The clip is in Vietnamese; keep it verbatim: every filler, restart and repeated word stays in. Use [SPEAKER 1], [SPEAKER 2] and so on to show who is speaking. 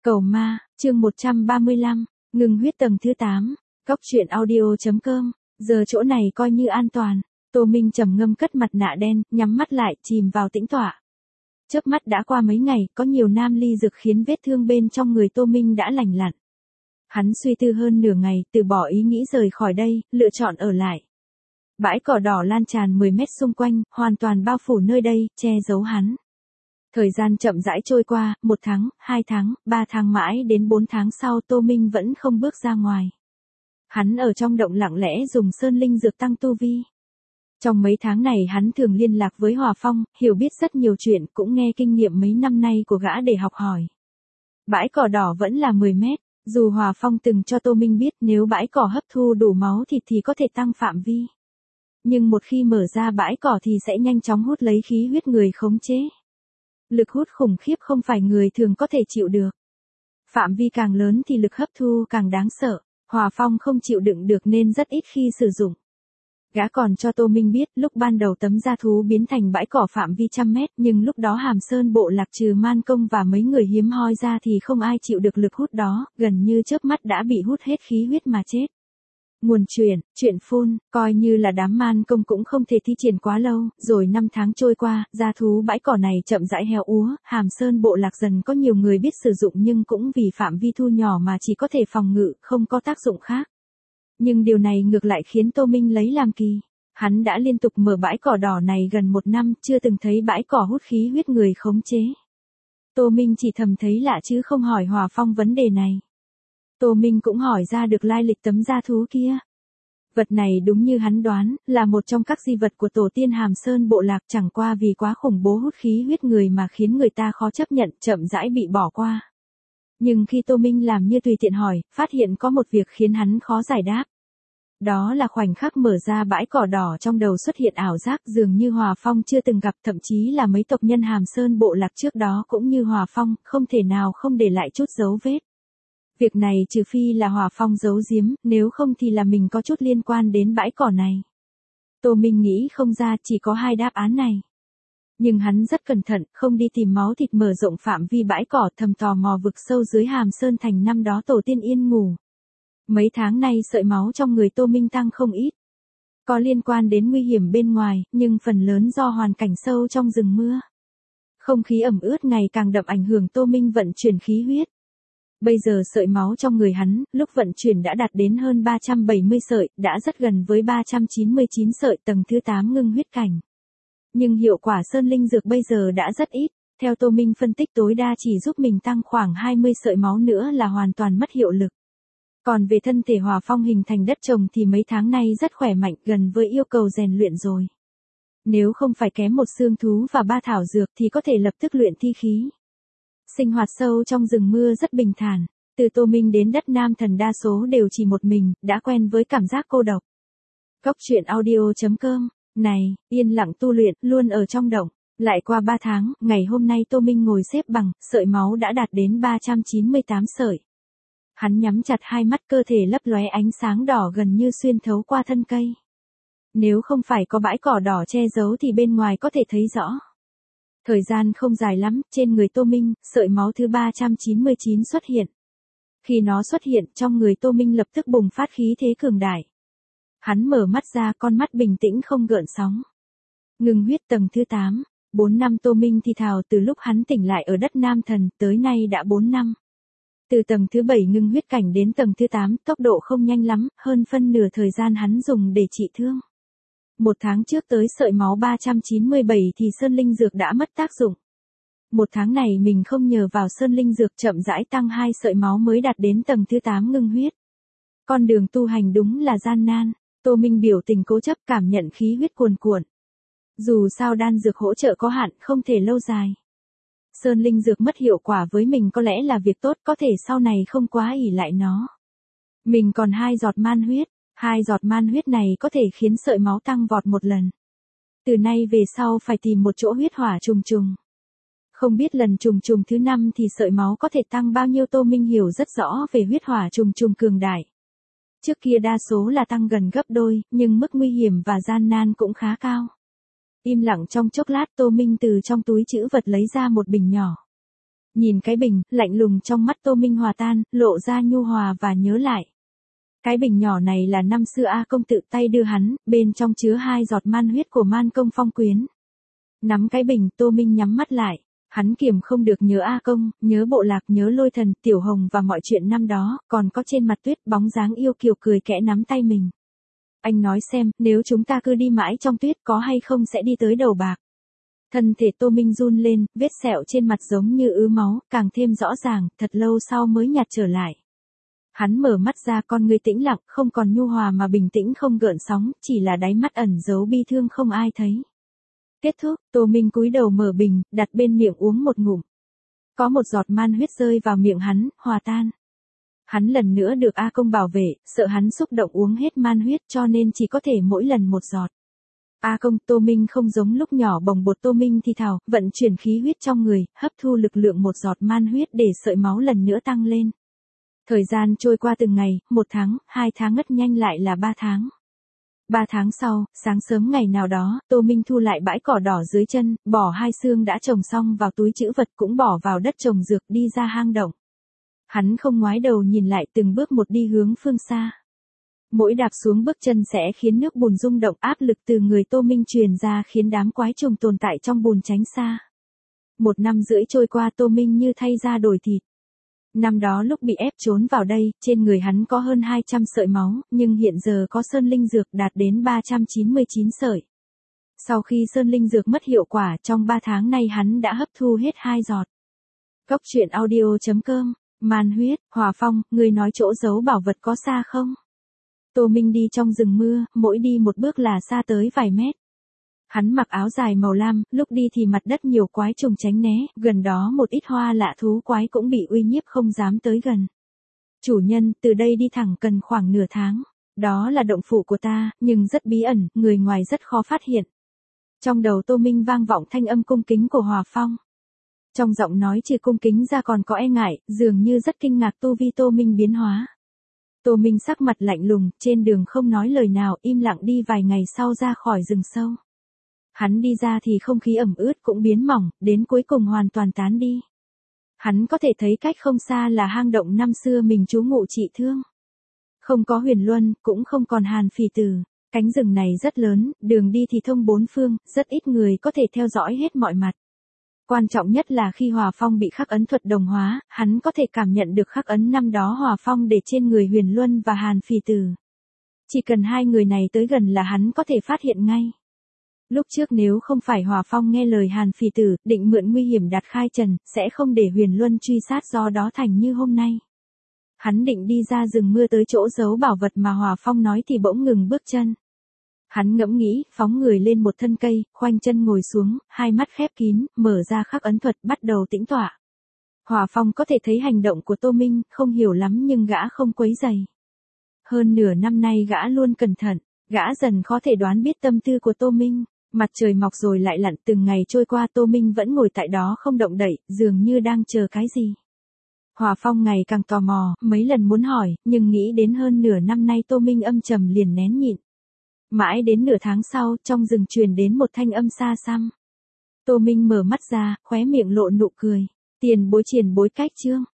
[SPEAKER 1] Cầu ma, chương một trăm ba mươi lăm, ngừng huyết tầng thứ tám, Cóc truyện audio.com, giờ chỗ này coi như an toàn. Tô Minh trầm ngâm cất mặt nạ đen, nhắm mắt lại, chìm vào tĩnh tọa. Chớp mắt đã qua mấy ngày, có nhiều nam ly dược khiến vết thương bên trong người Tô Minh đã lành lặn. Hắn suy tư hơn nửa ngày, từ bỏ ý nghĩ rời khỏi đây, lựa chọn ở lại. Bãi cỏ đỏ lan tràn mười mét xung quanh, hoàn toàn bao phủ nơi đây, che giấu hắn. Thời gian chậm rãi trôi qua, một tháng, hai tháng, ba tháng mãi đến bốn tháng sau Tô Minh vẫn không bước ra ngoài. Hắn ở trong động lặng lẽ dùng sơn linh dược tăng tu vi. Trong mấy tháng này hắn thường liên lạc với Hòa Phong, hiểu biết rất nhiều chuyện, cũng nghe kinh nghiệm mấy năm nay của gã để học hỏi. Bãi cỏ đỏ vẫn là mười mét, dù Hòa Phong từng cho Tô Minh biết nếu bãi cỏ hấp thu đủ máu thịt thì có thể tăng phạm vi. Nhưng một khi mở ra bãi cỏ thì sẽ nhanh chóng hút lấy khí huyết người khống chế. Lực hút khủng khiếp không phải người thường có thể chịu được. Phạm vi càng lớn thì lực hấp thu càng đáng sợ, Hòa Phong không chịu đựng được nên rất ít khi sử dụng. Gã còn cho Tô Minh biết lúc ban đầu tấm da thú biến thành bãi cỏ phạm vi trăm mét, nhưng lúc đó Hàm Sơn bộ lạc trừ Man Công và mấy người hiếm hoi ra thì không ai chịu được lực hút đó, gần như chớp mắt đã bị hút hết khí huyết mà chết. Nguồn truyền, chuyện phun, coi như là đám Man Công cũng không thể thi triển quá lâu, rồi năm tháng trôi qua, da thú bãi cỏ này chậm rãi héo úa, Hàm Sơn bộ lạc dần có nhiều người biết sử dụng nhưng cũng vì phạm vi thu nhỏ mà chỉ có thể phòng ngự, không có tác dụng khác. Nhưng điều này ngược lại khiến Tô Minh lấy làm kỳ. Hắn đã liên tục mở bãi cỏ đỏ này gần một năm, chưa từng thấy bãi cỏ hút khí huyết người khống chế. Tô Minh chỉ thầm thấy lạ chứ không hỏi Hòa Phong vấn đề này. Tô Minh cũng hỏi ra được lai lịch tấm da thú kia. Vật này đúng như hắn đoán, là một trong các di vật của tổ tiên Hàm Sơn bộ lạc, chẳng qua vì quá khủng bố hút khí huyết người mà khiến người ta khó chấp nhận, chậm rãi bị bỏ qua. Nhưng khi Tô Minh làm như tùy tiện hỏi, phát hiện có một việc khiến hắn khó giải đáp. Đó là khoảnh khắc mở ra bãi cỏ đỏ trong đầu xuất hiện ảo giác dường như Hòa Phong chưa từng gặp, thậm chí là mấy tộc nhân Hàm Sơn bộ lạc trước đó cũng như Hòa Phong, không thể nào không để lại chút dấu vết. Việc này trừ phi là Hòa Phong giấu giếm, nếu không thì là mình có chút liên quan đến bãi cỏ này. Tô Minh nghĩ không ra, chỉ có hai đáp án này. Nhưng hắn rất cẩn thận, không đi tìm máu thịt mở rộng phạm vi bãi cỏ, thầm tò mò vực sâu dưới Hàm Sơn thành năm đó tổ tiên yên ngủ. Mấy tháng nay sợi máu trong người Tô Minh tăng không ít. Có liên quan đến nguy hiểm bên ngoài, nhưng phần lớn do hoàn cảnh sâu trong rừng mưa. Không khí ẩm ướt ngày càng đậm ảnh hưởng Tô Minh vận chuyển khí huyết. Bây giờ sợi máu trong người hắn, lúc vận chuyển đã đạt đến hơn ba trăm bảy mươi sợi, đã rất gần với ba trăm chín mươi chín sợi tầng thứ tám ngưng huyết cảnh. Nhưng hiệu quả sơn linh dược bây giờ đã rất ít, theo Tô Minh phân tích tối đa chỉ giúp mình tăng khoảng hai mươi sợi máu nữa là hoàn toàn mất hiệu lực. Còn về thân thể Hòa Phong hình thành đất trồng thì mấy tháng nay rất khỏe mạnh, gần với yêu cầu rèn luyện rồi. Nếu không phải kém một xương thú và ba thảo dược thì có thể lập tức luyện thi khí. Sinh hoạt sâu trong rừng mưa rất bình thản, từ Tô Minh đến đất Nam Thần đa số đều chỉ một mình, đã quen với cảm giác cô độc. Cóc truyện audio.com, này, yên lặng tu luyện, luôn ở trong động. Lại qua ba tháng, ngày hôm nay Tô Minh ngồi xếp bằng, sợi máu đã đạt đến ba trăm chín mươi tám sợi. Hắn nhắm chặt hai mắt, cơ thể lấp lóe ánh sáng đỏ gần như xuyên thấu qua thân cây. Nếu không phải có bãi cỏ đỏ che giấu thì bên ngoài có thể thấy rõ. Thời gian không dài lắm, trên người Tô Minh, sợi máu thứ ba trăm chín mươi chín xuất hiện. Khi nó xuất hiện, trong người Tô Minh lập tức bùng phát khí thế cường đại. Hắn mở mắt ra, con mắt bình tĩnh không gợn sóng. Ngừng huyết tầng thứ tám, bốn năm Tô Minh thì thào từ lúc hắn tỉnh lại ở đất Nam Thần, tới nay đã bốn năm. Từ tầng thứ bảy ngưng huyết cảnh đến tầng thứ tám, tốc độ không nhanh lắm, hơn phân nửa thời gian hắn dùng để trị thương. Một tháng trước tới sợi máu ba trăm chín mươi bảy thì sơn linh dược đã mất tác dụng. Một tháng này mình không nhờ vào sơn linh dược, chậm rãi tăng hai sợi máu mới đạt đến tầng thứ tám ngưng huyết. Con đường tu hành đúng là gian nan, Tô Minh biểu tình cố chấp, cảm nhận khí huyết cuồn cuộn. Dù sao đan dược hỗ trợ có hạn, không thể lâu dài. Sơn linh dược mất hiệu quả với mình có lẽ là việc tốt, có thể sau này không quá ỷ lại nó. Mình còn hai giọt man huyết, hai giọt man huyết này có thể khiến sợi máu tăng vọt một lần. Từ nay về sau phải tìm một chỗ huyết hỏa trùng trùng. Không biết lần trùng trùng thứ năm thì sợi máu có thể tăng bao nhiêu. Tô Minh hiểu rất rõ về huyết hỏa trùng trùng cường đại. Trước kia đa số là tăng gần gấp đôi, nhưng mức nguy hiểm và gian nan cũng khá cao. Im lặng trong chốc lát, Tô Minh từ trong túi trữ vật lấy ra một bình nhỏ. Nhìn cái bình, lạnh lùng trong mắt Tô Minh hòa tan, lộ ra nhu hòa và nhớ lại. Cái bình nhỏ này là năm xưa A Công tự tay đưa hắn, bên trong chứa hai giọt man huyết của Man Công Phong Quyến. Nắm cái bình, Tô Minh nhắm mắt lại. Hắn kiềm không được nhớ A Công, nhớ Bộ Lạc, nhớ Lôi Thần, Tiểu Hồng và mọi chuyện năm đó, còn có trên mặt tuyết bóng dáng yêu kiều cười kẽ nắm tay mình. Anh nói xem, nếu chúng ta cứ đi mãi trong tuyết có hay không sẽ đi tới đầu bạc. Thân thể Tô Minh run lên, vết sẹo trên mặt giống như ứ máu, càng thêm rõ ràng, thật lâu sau mới nhạt trở lại. Hắn mở mắt ra, con người tĩnh lặng, không còn nhu hòa mà bình tĩnh không gợn sóng, chỉ là đáy mắt ẩn giấu bi thương không ai thấy. Kết thúc, Tô Minh cúi đầu mở bình, đặt bên miệng uống một ngụm. Có một giọt man huyết rơi vào miệng hắn, hòa tan. Hắn lần nữa được A Công bảo vệ, sợ hắn xúc động uống hết man huyết cho nên chỉ có thể mỗi lần một giọt. A Công, Tô Minh không giống lúc nhỏ bồng bột. Tô Minh thì thào, vận chuyển khí huyết trong người, hấp thu lực lượng một giọt man huyết để sợi máu lần nữa tăng lên. Thời gian trôi qua từng ngày, một tháng, hai tháng ngất nhanh lại là ba tháng. Ba tháng sau, sáng sớm ngày nào đó, Tô Minh thu lại bãi cỏ đỏ dưới chân, bỏ hai xương đã trồng xong vào túi trữ vật cũng bỏ vào đất trồng dược đi ra hang động. Hắn không ngoái đầu nhìn lại, từng bước một đi hướng phương xa. Mỗi đạp xuống bước chân sẽ khiến nước bùn rung động, áp lực từ người Tô Minh truyền ra khiến đám quái trùng tồn tại trong bùn tránh xa. Một năm rưỡi trôi qua, Tô Minh như thay da đổi thịt. Năm đó lúc bị ép trốn vào đây, trên người hắn có hơn hai trăm sợi máu, nhưng hiện giờ có sơn linh dược đạt đến ba trăm chín mươi chín sợi. Sau khi sơn linh dược mất hiệu quả, trong ba tháng nay hắn đã hấp thu hết hai giọt. Cốc truyện audio chấm com, man huyết, Hòa Phong, người nói chỗ giấu bảo vật có xa không? Tô Minh đi trong rừng mưa, mỗi đi một bước là xa tới vài mét. Hắn mặc áo dài màu lam, lúc đi thì mặt đất nhiều quái trùng tránh né, gần đó một ít hoa lạ thú quái cũng bị uy nhiếp không dám tới gần. Chủ nhân, từ đây đi thẳng cần khoảng nửa tháng. Đó là động phủ của ta, nhưng rất bí ẩn, người ngoài rất khó phát hiện. Trong đầu Tô Minh vang vọng thanh âm cung kính của Hòa Phong. Trong giọng nói trừ cung kính ra còn có e ngại, dường như rất kinh ngạc tu vi Tô Minh biến hóa. Tô Minh sắc mặt lạnh lùng, trên đường không nói lời nào, im lặng đi vài ngày sau ra khỏi rừng sâu. Hắn đi ra thì không khí ẩm ướt cũng biến mỏng, đến cuối cùng hoàn toàn tán đi. Hắn có thể thấy cách không xa là hang động năm xưa mình trú ngụ trị thương. Không có Huyền Luân, cũng không còn Hàn Phỉ Tử. Cánh rừng này rất lớn, đường đi thì thông bốn phương, rất ít người có thể theo dõi hết mọi mặt. Quan trọng nhất là khi Hòa Phong bị khắc ấn thuật đồng hóa, hắn có thể cảm nhận được khắc ấn năm đó Hòa Phong để trên người Huyền Luân và Hàn Phỉ Tử. Chỉ cần hai người này tới gần là hắn có thể phát hiện ngay. Lúc trước nếu không phải Hòa Phong nghe lời Hàn Phỉ Tử, định mượn nguy hiểm đặt khai trần, sẽ không để Huyền Luân truy sát, do đó thành như hôm nay. Hắn định đi ra rừng mưa tới chỗ giấu bảo vật mà Hòa Phong nói thì bỗng ngừng bước chân. Hắn ngẫm nghĩ, phóng người lên một thân cây, khoanh chân ngồi xuống, hai mắt khép kín, mở ra khắc ấn thuật, bắt đầu tĩnh tọa. Hòa Phong có thể thấy hành động của Tô Minh, không hiểu lắm nhưng gã không quấy rầy. Hơn nửa năm nay gã luôn cẩn thận, gã dần khó thể đoán biết tâm tư của Tô Minh. Mặt trời mọc rồi lại lặn, từng ngày trôi qua Tô Minh vẫn ngồi tại đó không động đậy, dường như đang chờ cái gì. Hòa Phong ngày càng tò mò, mấy lần muốn hỏi, nhưng nghĩ đến hơn nửa năm nay Tô Minh âm trầm liền nén nhịn. Mãi đến nửa tháng sau, trong rừng truyền đến một thanh âm xa xăm. Tô Minh mở mắt ra, khóe miệng lộ nụ cười. Tiền bối, triển bối cách chương.